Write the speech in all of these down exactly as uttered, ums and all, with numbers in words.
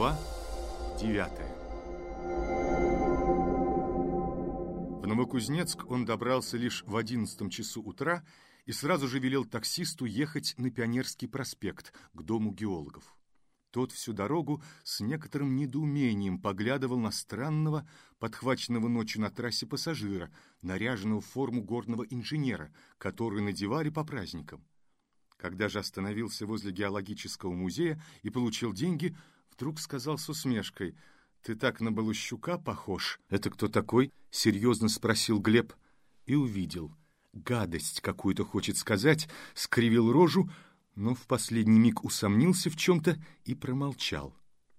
Глава девятая. В Новокузнецк он добрался лишь в одиннадцатом часу утра и сразу же велел таксисту ехать на Пионерский проспект к дому геологов. Тот всю дорогу с некоторым недоумением поглядывал на странного, подхваченного ночью на трассе пассажира, наряженного в форму горного инженера, который надевали по праздникам. Когда же остановился возле геологического музея и получил деньги, вдруг сказал с усмешкой: «Ты так на Балущука похож». «Это кто такой?» — серьезно спросил Глеб и увидел. Гадость какую-то хочет сказать, скривил рожу, но в последний миг усомнился в чем-то и промолчал.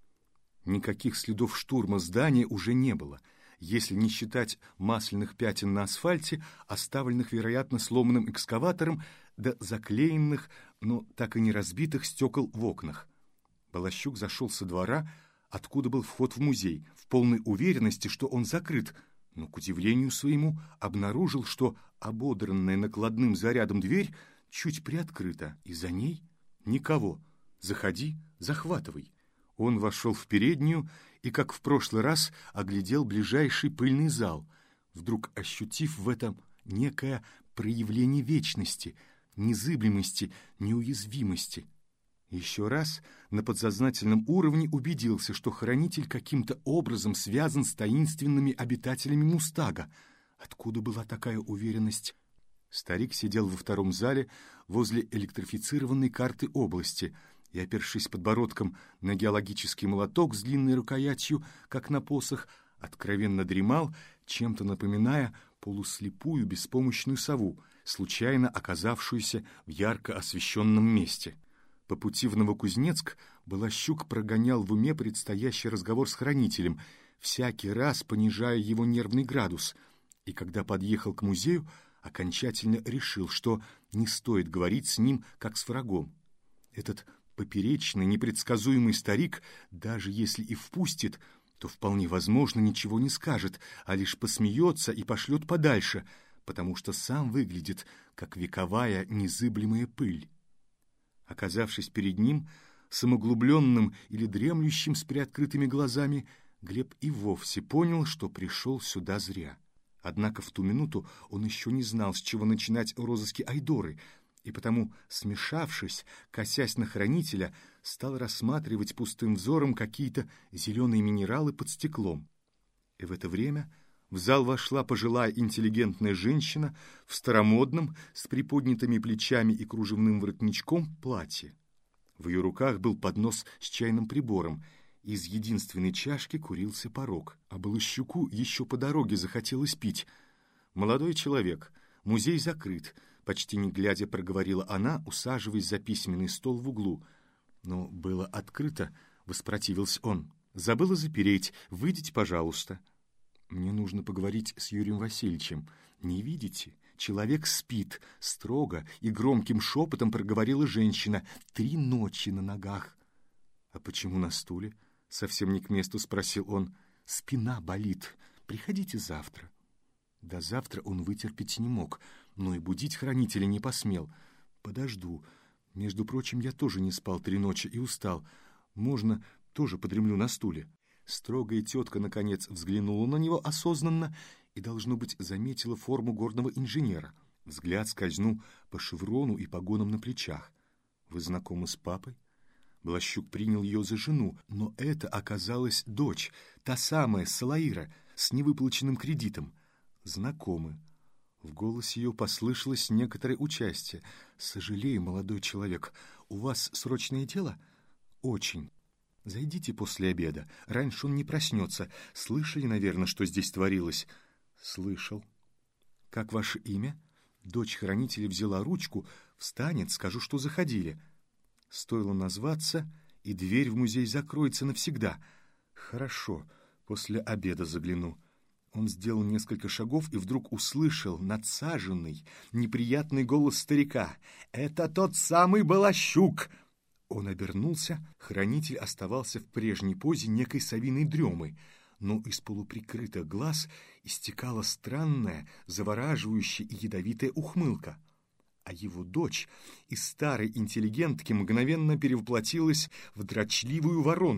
Никаких следов штурма здания уже не было, если не считать масляных пятен на асфальте, оставленных, вероятно, сломанным экскаватором, да заклеенных, но так и не разбитых стекол в окнах. Балащук зашел со двора, откуда был вход в музей, в полной уверенности, что он закрыт, но, к удивлению своему, обнаружил, что ободранная накладным зарядом дверь чуть приоткрыта, и за ней никого. «Заходи, захватывай». Он вошел в переднюю и, как в прошлый раз, оглядел ближайший пыльный зал, вдруг ощутив в этом некое проявление вечности, незыблемости, неуязвимости. Еще раз на подсознательном уровне убедился, что хранитель каким-то образом связан с таинственными обитателями Мустага. Откуда была такая уверенность? Старик сидел во втором зале возле электрифицированной карты области и, опершись подбородком на геологический молоток с длинной рукоятью, как на посох, откровенно дремал, чем-то напоминая полуслепую беспомощную сову, случайно оказавшуюся в ярко освещенном месте. По пути в Новокузнецк Балащук прогонял в уме предстоящий разговор с хранителем, всякий раз понижая его нервный градус, и когда подъехал к музею, окончательно решил, что не стоит говорить с ним, как с врагом. Этот поперечный, непредсказуемый старик, даже если и впустит, то вполне возможно ничего не скажет, а лишь посмеется и пошлет подальше, потому что сам выглядит, как вековая незыблемая пыль. Оказавшись перед ним, самоглубленным или дремлющим с приоткрытыми глазами, Глеб и вовсе понял, что пришел сюда зря. Однако в ту минуту он еще не знал, с чего начинать розыски Айдоры, и потому, смешавшись, косясь на хранителя, стал рассматривать пустым взором какие-то зеленые минералы под стеклом. И в это время в зал вошла пожилая интеллигентная женщина в старомодном, с приподнятыми плечами и кружевным воротничком платье. В ее руках был поднос с чайным прибором, из единственной чашки курился порок, а Балащуку еще по дороге захотелось пить. «Молодой человек, музей закрыт», — почти не глядя проговорила она, усаживаясь за письменный стол в углу. «Но было открыто», — воспротивился он. «Забыла запереть. Выйдите, пожалуйста». «Мне нужно поговорить с Юрием Васильевичем. Не видите? Человек спит», — строго и громким шепотом проговорила женщина. «Три ночи на ногах». «А почему на стуле?» — совсем не к месту спросил он. «Спина болит. Приходите завтра». До завтра он вытерпеть не мог, но и будить хранителя не посмел. «Подожду. Между прочим, я тоже не спал три ночи и устал. Можно, тоже подремлю на стуле». Строгая тетка, наконец, взглянула на него осознанно и, должно быть, заметила форму горного инженера. Взгляд скользнул по шеврону и погонам на плечах. «Вы знакомы с папой?» Балащук принял ее за жену, но это оказалась дочь, та самая Салаира, с невыплаченным кредитом. «Знакомы». В голосе ее послышалось некоторое участие. «Сожалею, молодой человек, у вас срочное дело?» «Очень. Зайдите после обеда. Раньше он не проснется. Слышали, наверное, что здесь творилось?» «Слышал». «Как ваше имя?» Дочь хранителя взяла ручку. «Встанет, скажу, что заходили». Стоило назваться, и дверь в музей закроется навсегда. «Хорошо, после обеда загляну». Он сделал несколько шагов и вдруг услышал надсаженный, неприятный голос старика. «Это тот самый Балащук!» Он обернулся, хранитель оставался в прежней позе некой совиной дремы, но из полуприкрытых глаз истекала странная, завораживающая и ядовитая ухмылка. А его дочь из старой интеллигентки мгновенно перевоплотилась в дрочливую ворону.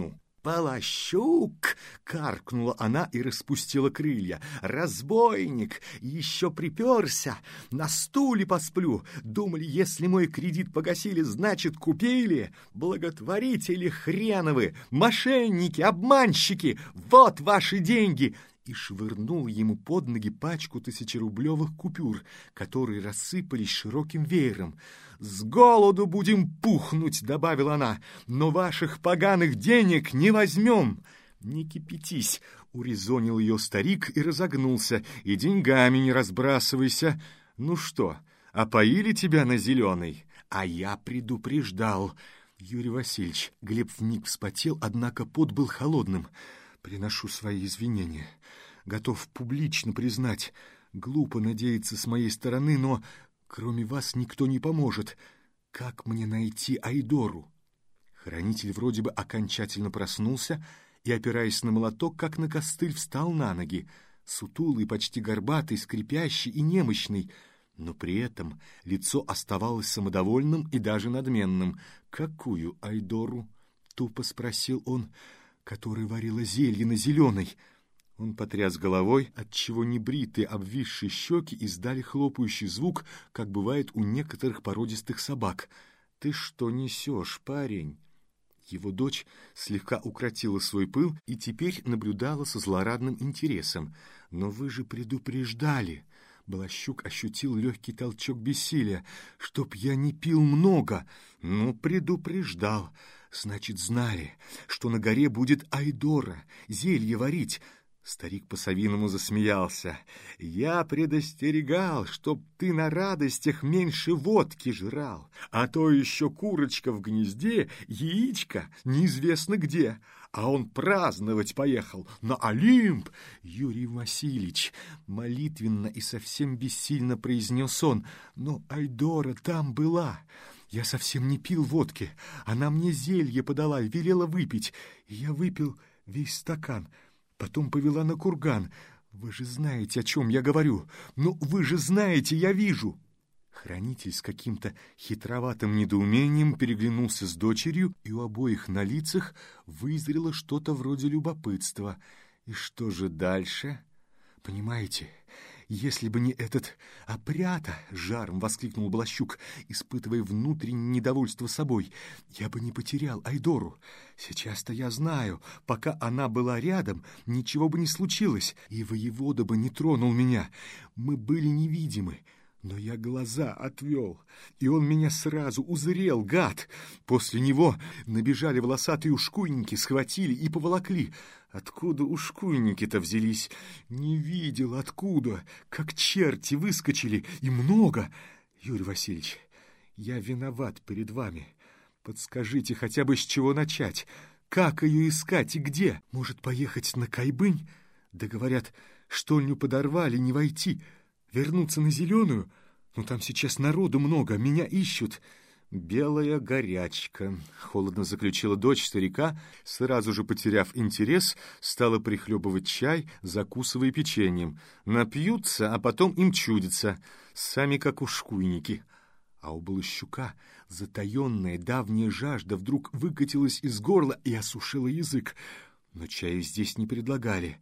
«Полощук!» — каркнула она и распустила крылья. «Разбойник! Еще приперся! На стуле посплю! Думали, если мой кредит погасили, значит, купили! Благотворители хреновы! Мошенники, обманщики! Вот ваши деньги!» И швырнул ему под ноги пачку тысячерублевых купюр, которые рассыпались широким веером. «С голоду будем пухнуть!» — добавила она. «Но ваших поганых денег не возьмем!» «Не кипятись!» — урезонил ее старик и разогнулся. «И деньгами не разбрасывайся! Ну что, опоили тебя на зеленый? А я предупреждал!» Юрий Васильевич, Глеб вмиг вспотел, однако пот был холодным. «Приношу свои извинения. Готов публично признать. Глупо надеяться с моей стороны, но кроме вас никто не поможет. Как мне найти Айдору?» Хранитель вроде бы окончательно проснулся и, опираясь на молоток, как на костыль, встал на ноги. Сутулый, почти горбатый, скрипящий и немощный. Но при этом лицо оставалось самодовольным и даже надменным. «Какую Айдору?» — тупо спросил он. «Которая варила зелье на зеленой». Он потряс головой, отчего небритые обвисшие щеки издали хлопающий звук, как бывает у некоторых породистых собак. «Ты что несешь, парень?» Его дочь слегка укротила свой пыл и теперь наблюдала со злорадным интересом. «Но вы же предупреждали!» Балащук ощутил легкий толчок бессилия. «Чтоб я не пил много!» «Ну, предупреждал! Значит, знали, что на горе будет Айдора, зелье варить!» Старик по-совиному засмеялся. «Я предостерегал, чтоб ты на радостях меньше водки жрал, а то еще курочка в гнезде, яичко неизвестно где, а он праздновать поехал на Олимп!» «Юрий Васильевич!» — молитвенно и совсем бессильно произнес он. «Но Айдора там была. Я совсем не пил водки. Она мне зелье подала и велела выпить. И я выпил весь стакан. Потом повела на курган. Вы же знаете, о чем я говорю. Ну, вы же знаете, я вижу!» Хранитель с каким-то хитроватым недоумением переглянулся с дочерью, и у обоих на лицах вызрело что-то вроде любопытства. «И что же дальше?» «Понимаете, если бы не этот опрята!» — жаром воскликнул Балащук, испытывая внутреннее недовольство собой. «Я бы не потерял Айдору. Сейчас-то я знаю, пока она была рядом, ничего бы не случилось, и воевода бы не тронул меня. Мы были невидимы. Но я глаза отвел, и он меня сразу узрел, гад. После него набежали волосатые ушкуйники, схватили и поволокли. Откуда ушкуйники-то взялись? Не видел, откуда. Как черти выскочили, и много. Юрий Васильевич, я виноват перед вами. Подскажите хотя бы, с чего начать. Как ее искать и где? Может, поехать на Кайбынь? Да говорят, штольню подорвали, не войти. Вернуться на Зеленую? Ну, там сейчас народу много, меня ищут». «Белая горячка», — холодно заключила дочь старика, сразу же потеряв интерес, стала прихлебывать чай, закусывая печеньем. Напьются, а потом им чудится, сами как ушкуйники. А у Балащука затаенная давняя жажда вдруг выкатилась из горла и осушила язык. Но чаю здесь не предлагали.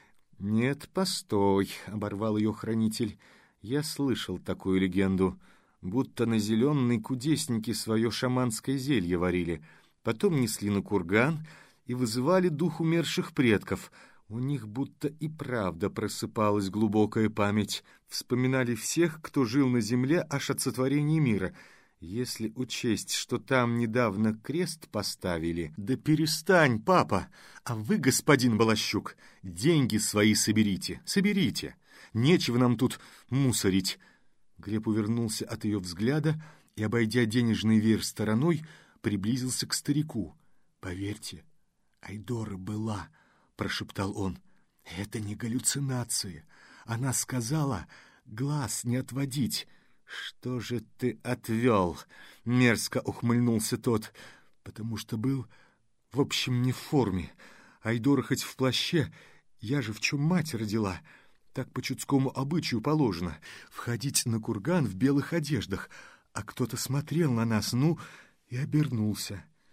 «Нет, постой», — оборвал ее хранитель. «Я слышал такую легенду, будто на Зеленой кудесники свое шаманское зелье варили, потом несли на курган и вызывали дух умерших предков. У них будто и правда просыпалась глубокая память, вспоминали всех, кто жил на земле аж от сотворения мира. Если учесть, что там недавно крест поставили...» «Да перестань, папа! А вы, господин Балащук, деньги свои соберите, соберите! Нечего нам тут мусорить!» Глеб увернулся от ее взгляда и, обойдя денежный веер стороной, приблизился к старику. «Поверьте, Айдора была», — прошептал он. «Это не галлюцинация. Она сказала, глаз не отводить». «Что же ты отвел?» — мерзко ухмыльнулся тот. «Потому что был, в общем, не в форме. Айдора хоть в плаще, я же в чем мать родила. Так по чудскому обычаю положено — входить на курган в белых одеждах. А кто-то смотрел на нас, ну, и обернулся.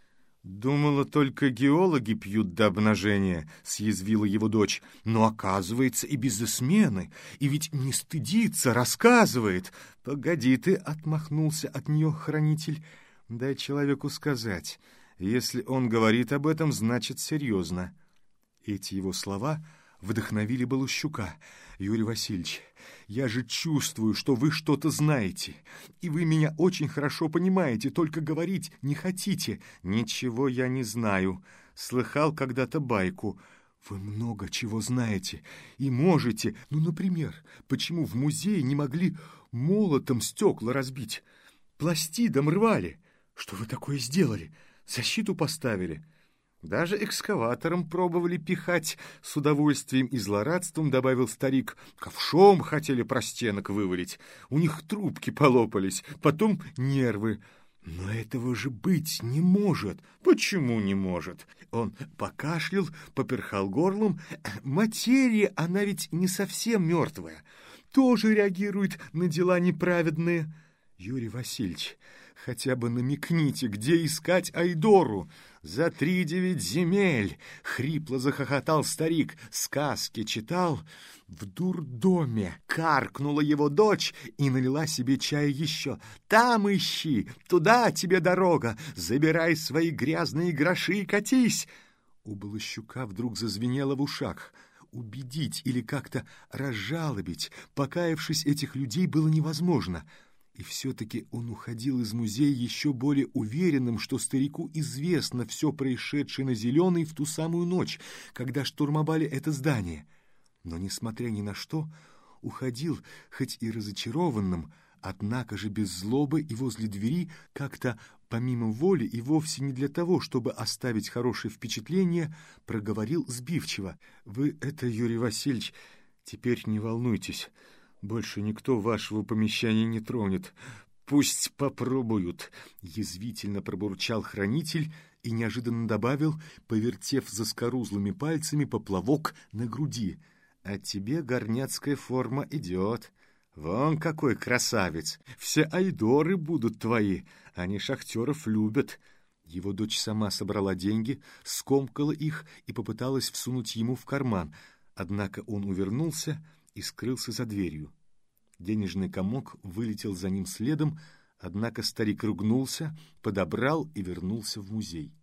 «Думала, только геологи пьют до обнажения», — съязвила его дочь. «Но, оказывается, и бизнесмены, и ведь не стыдится, рассказывает». «Погоди ты», — отмахнулся от нее хранитель, — «дай человеку сказать. Если он говорит об этом, значит, серьезно». Эти его слова вдохновили Балущука. «Юрий Васильевич, я же чувствую, что вы что-то знаете, и вы меня очень хорошо понимаете, только говорить не хотите». «Ничего я не знаю. Слыхал когда-то байку». «Вы много чего знаете и можете. Ну, например, почему в музее не могли молотом стекла разбить? Пластидом рвали. Что вы такое сделали? Защиту поставили». «Даже экскаватором пробовали пихать», — с удовольствием и злорадством добавил старик. «Ковшом хотели простенок вывалить. У них трубки полопались, потом нервы». «Но этого же быть не может». «Почему не может?» Он покашлял, поперхал горлом. «Материя, она ведь не совсем мертвая. Тоже реагирует на дела неправедные». «Юрий Васильевич, хотя бы намекните, где искать Айдору». «За три девять земель!» — хрипло захохотал старик. «Сказки читал?» «В дурдоме!» — каркнула его дочь и налила себе чая еще. «Там ищи! Туда тебе дорога! Забирай свои грязные гроши и катись!» У Балащука вдруг зазвенело в ушах. Убедить или как-то разжалобить, покаявшись, этих людей было невозможно. И все-таки он уходил из музея еще более уверенным, что старику известно все происшедшее на Зеленой в ту самую ночь, когда штурмовали это здание. Но, несмотря ни на что, уходил, хоть и разочарованным, однако же без злобы и возле двери, как-то помимо воли и вовсе не для того, чтобы оставить хорошее впечатление, проговорил сбивчиво: «Вы это, Юрий Васильевич, теперь не волнуйтесь. Больше никто вашего помещения не тронет. Пусть попробуют», — язвительно пробурчал хранитель и неожиданно добавил, повертев заскорузлыми пальцами поплавок на груди: «А тебе горняцкая форма идет. Вон какой красавец! Все айдоры будут твои, они шахтеров любят». Его дочь сама собрала деньги, скомкала их и попыталась всунуть ему в карман, однако он увернулся и скрылся за дверью. Денежный комок вылетел за ним следом, однако старик ругнулся, подобрал и вернулся в музей.